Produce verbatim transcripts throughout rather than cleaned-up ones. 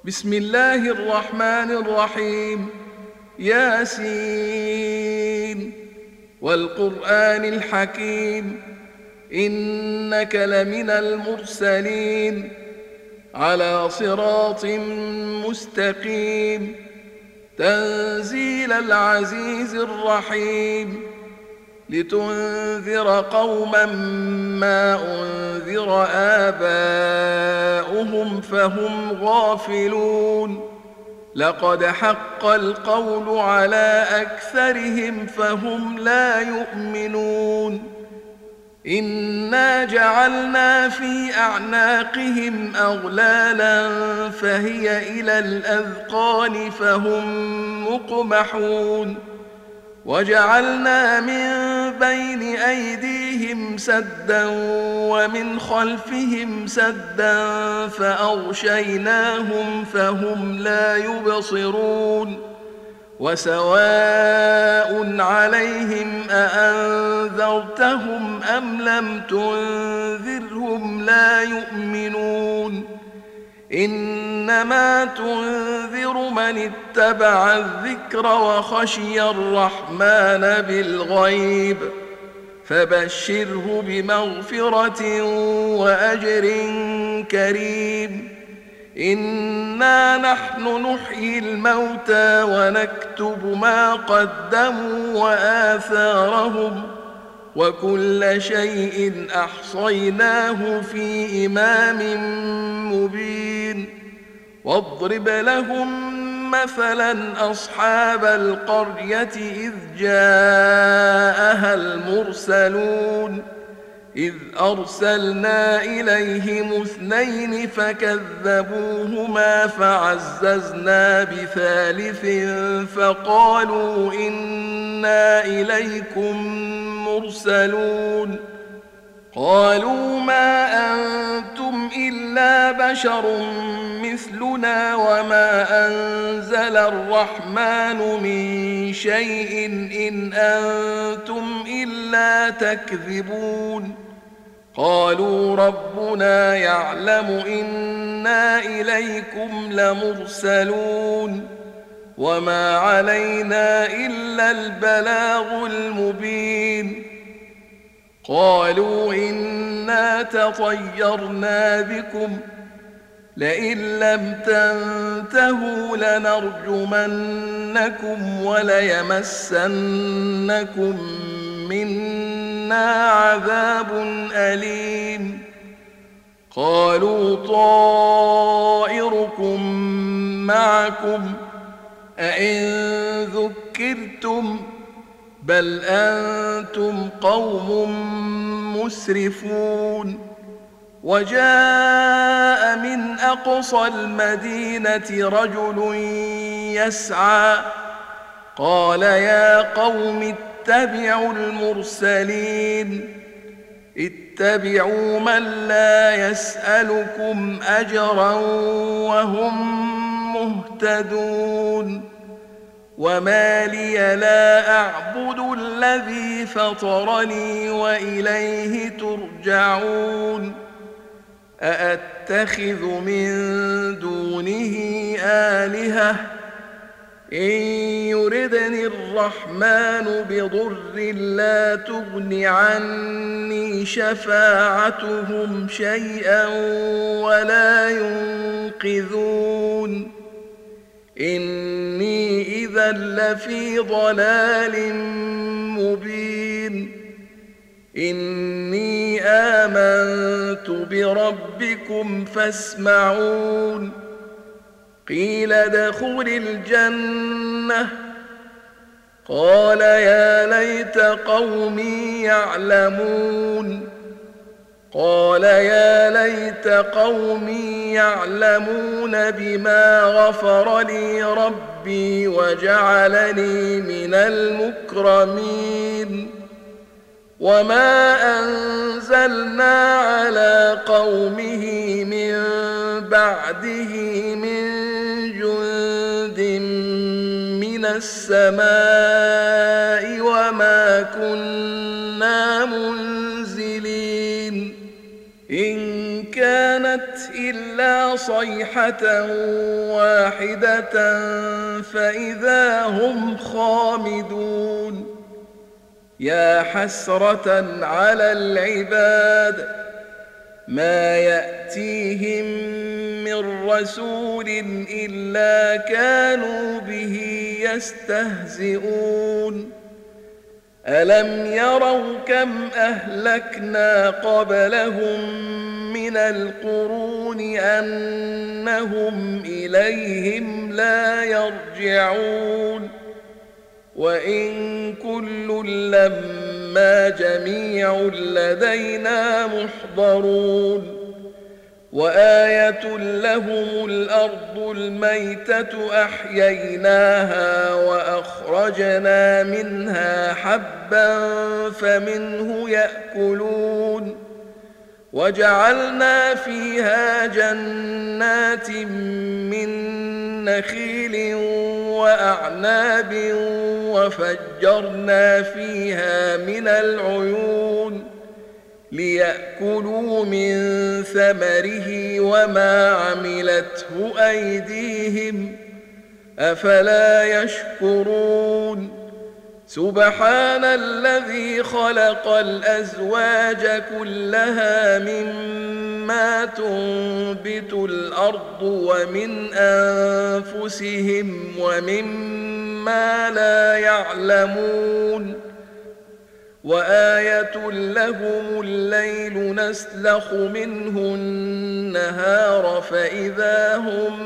بسم الله الرحمن الرحيم. ياسين والقرآن الحكيم إنك لمن المرسلين على صراط مستقيم تنزيل العزيز الرحيم لتنذر قوما ما أنذر آباؤهم فهم غافلون لقد حق القول على أكثرهم فهم لا يؤمنون إنا جعلنا في أعناقهم أغلالا فهي إلى الأذقان فهم مقمحون وجعلنا من بين أيديهم سدا ومن خلفهم سدا فأغشيناهم فهم لا يبصرون وسواء عليهم أأنذرتهم أم لم تنذرهم لا يؤمنون إنما تنذر من اتبع الذكر وخشي الرحمن بالغيب فبشره بمغفرة وأجر كريم إنا نحن نحيي الموتى ونكتب ما قدموا وآثارهم وكل شيء أحصيناه في إمام مبين واضرب لهم مثلا أصحاب القرية إذ جاءها المرسلون إذ أرسلنا إليهم اثنين فكذبوهما فعززنا بثالث فقالوا إنا إليكم مرسلون قالوا ما أنتم إلا بشر مثلنا وما أنزل الرحمن من شيء إن أنتم إلا تكذبون قالوا ربنا يعلم إنا إليكم لمرسلون وما علينا إلا البلاغ المبين قالوا إنا تطيرنا بكم لئن لم تنتهوا لنرجمنكم وليمسنكم منا عذاب أليم قالوا طائركم معكم أئن ذكرتم بل أنتم قوم مسرفون وجاء من أقصى المدينة رجل يسعى قال يا قوم اتبعوا المرسلين اتبعوا من لا يسألكم أجرا وهم مهتدون وما لي لا أعبد الذي فطرني وإليه ترجعون أأتخذ من دونه آلهة إن يردني الرحمن بضر لا تغن عني شفاعتهم شيئا ولا ينقذون إني إذا لفي ضلال مبين إني آمنت بربكم فاسمعون قيل ادخل الجنة قال يا ليت قومي يعلمون قال يا ليت قومي يعلمون بما غفر لي ربي وجعلني من المكرمين وما أنزلنا على قومه من بعده من جند من السماء وما كنا منزلين إن كانت إلا صيحة واحدة فإذا هم خامدون يا حسرة على العباد ما يأتيهم من رسول إلا كانوا به يستهزئون ألم يروا كم أهلكنا قبلهم من القرون أنهم إليهم لا يرجعون وإن كل لما جميع لدينا محضرون وآية لهم الأرض الميتة أحييناها وأخرجنا منها حبا فمنه يأكلون وجعلنا فيها جنات من نخيل وأعناب وفجرنا فيها من العيون ليأكلوا من ثمره وما عملته أيديهم أفلا يشكرون سبحان الذي خلق الأزواج كلها مما تنبت الأرض ومن أنفسهم ومما لا يعلمون وآية لهم الليل نسلخ منه النهار فإذا هم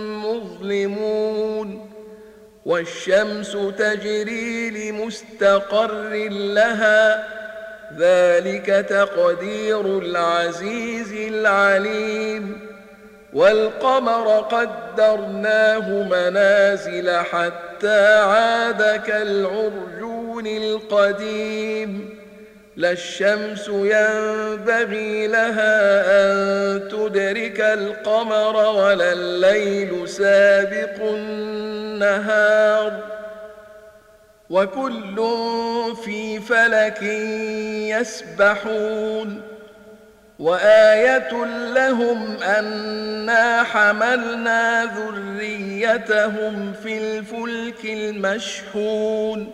مظلمون والشمس تجري لمستقر لها ذلك تقدير العزيز العليم والقمر قدرناه منازل حتى عاد كالعرجون القديم لا الشمس ينبغي لها أن تدرك القمر ولا الليل سابق النهار وكل في فلك يسبحون وآية لهم أنا حملنا ذريتهم في الفلك المشحون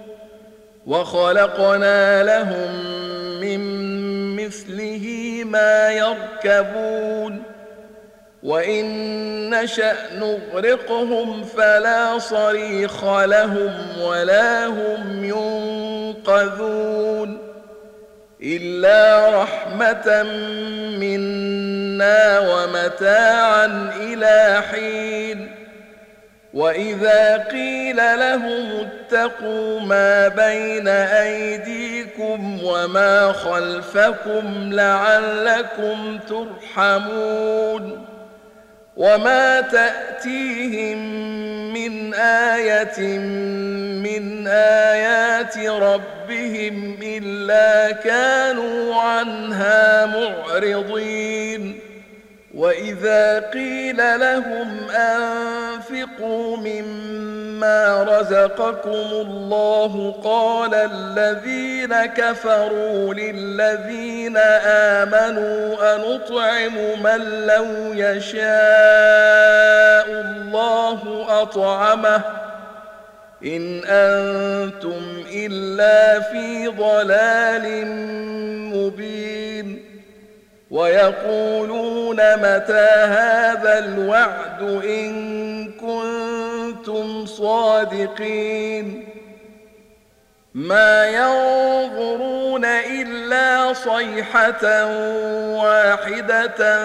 وخلقنا لهم من مثله ما يركبون وإن نشأ نغرقهم فلا صريخ لهم ولا هم ينقذون إلا رحمة منا ومتاعا إلى حين وإذا قيل لهم اتقوا ما بين أيديكم وما خلفكم لعلكم ترحمون وما تأتيهم من آية من آيات ربهم إلا كانوا عنها معرضين وإذا قيل لهم أنفقوا مما رزقكم الله قال الذين كفروا للذين آمنوا أنطعم من لو يشاء الله أطعمه إن أنتم إلا في ضلال مبين ويقولون متى هذا الوعد إن كنتم صادقين ما ينظرون إلا صيحة واحدة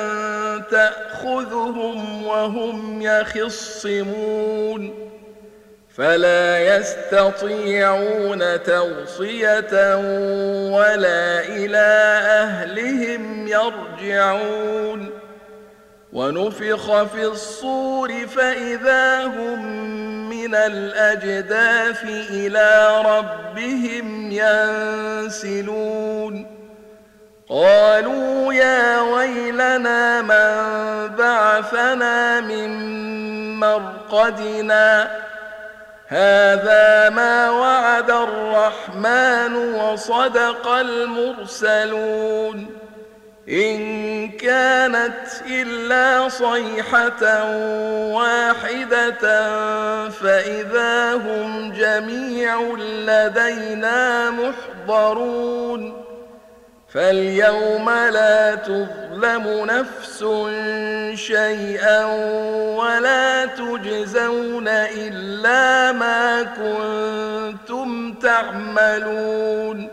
تأخذهم وهم يخصمون فلا يستطيعون توصية ولا إلى أهلهم يرجعون ونفخ في الصور فإذا هم من الأجداث إلى ربهم ينسلون قالوا يا ويلنا من بعثنا من مرقدنا هذا ما وعد الرحمن وصدق المرسلون إن كانت إلا صيحة واحدة فإذا هم جميع لدينا محضرون فاليوم لا تظلم نفس شيئا ولا تجزون إلا ما كنتم تعملون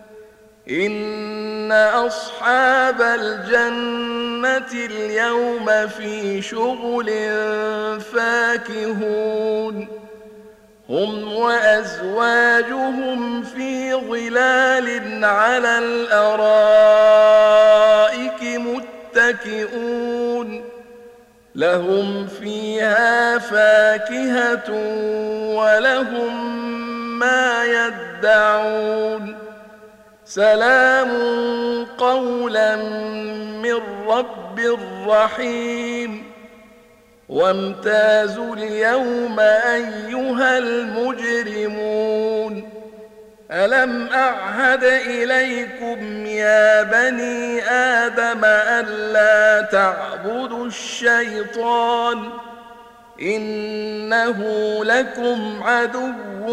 إن أصحاب الجنة اليوم في شغل فاكهون هم وأزواجهم في ظلال على الأرائك متكئون لهم فيها فاكهة ولهم ما يدعون سلام قولا من رب رحيم وامتازوا اليوم أيها المجرمون ألم أعهد إليكم يا بني آدم ألا تعبدوا الشيطان إنه لكم عدو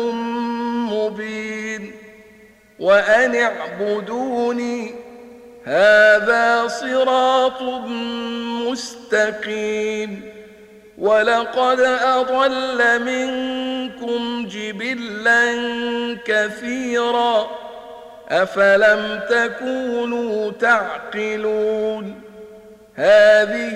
مبين وأن اعبدوني هذا صراط مستقيم ولقد أضل منكم جبلا كثيرا أفلم تكونوا تعقلون هذه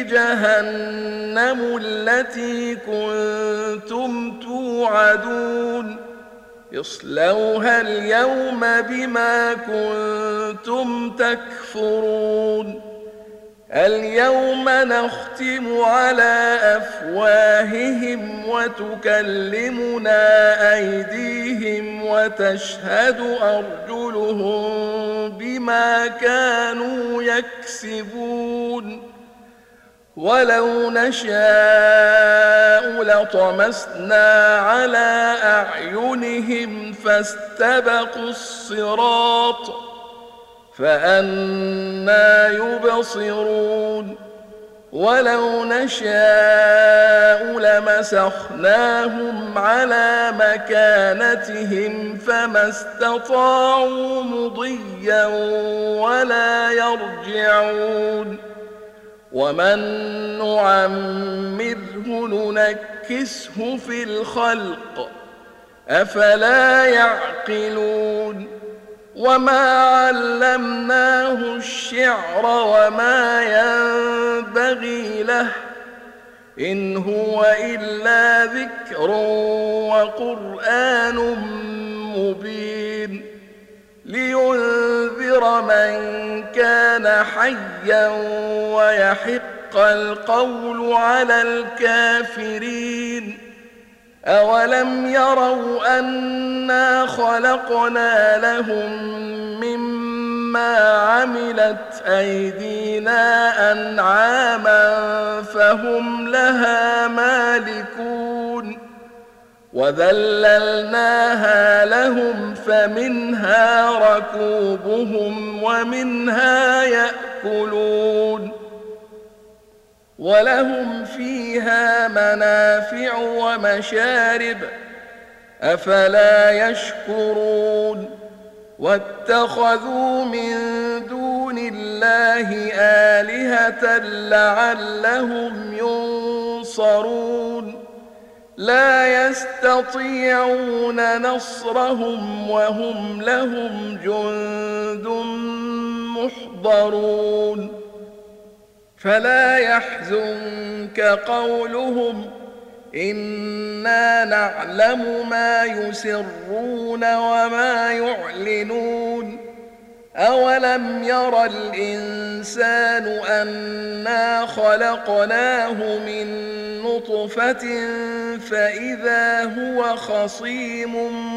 جهنم التي كنتم توعدون اصلوها اليوم بما كنتم تكفرون اليوم نختم على أفواههم وتكلمنا أيديهم وتشهد أرجلهم بما كانوا يكسبون ولو نشاء لطمسنا على أعينهم فاستبقوا الصراط فأنى يبصرون ولو نشاء لمسخناهم على مكانتهم فما استطاعوا مضيا ولا يرجعون ومن نعمره ننكسه في الخلق أفلا يعقلون وما علمناه الشعر وما ينبغي له إن هو إلا ذكر وقرآن مبين لينذر من كان حيا ويحق القول على الكافرين أولم يروا أنا خلقنا لهم مما عملت أيدينا أنعاما فهم لها مالكون وذللناها لهم فمنها ركوبهم ومنها يأكلون ولهم فيها منافع ومشارب أفلا يشكرون واتخذوا من دون الله آلهة لعلهم ينصرون لا يستطيعون نصرهم وهم لهم جند محضرون فلا يحزنك قولهم إنا نعلم ما يسرون وما يعلنون أولم ير الإنسان أنا خلقناه من نطفة فإذا هو خصيم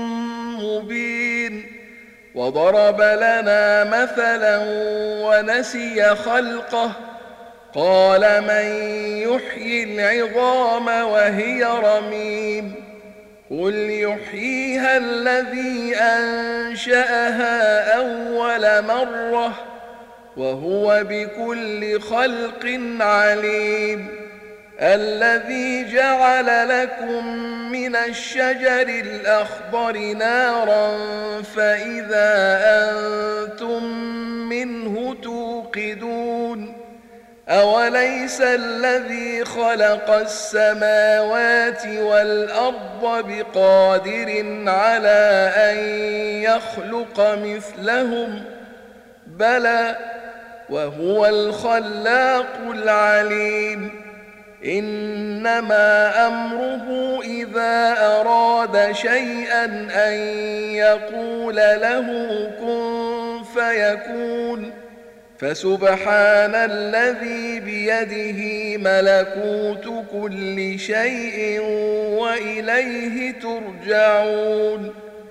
مبين وضرب لنا مثلا ونسي خلقه قال من يحيي العظام وهي رميم قل يحييها الذي أنشأها أول مرة وهو بكل خلق عليم. الذي جعل لكم من الشجر الأخضر نارا فإذا أنتم منه توقدون. أوليس الذي خلق السماوات والأرض بقادر على أن يخلق مثلهم؟ بلى وهو الخلاق العليم. إنما أمره إذا أراد شيئا أن يقول له كن فيكون. فسبحان الذي بيده ملكوت كل شيء وإليه ترجعون.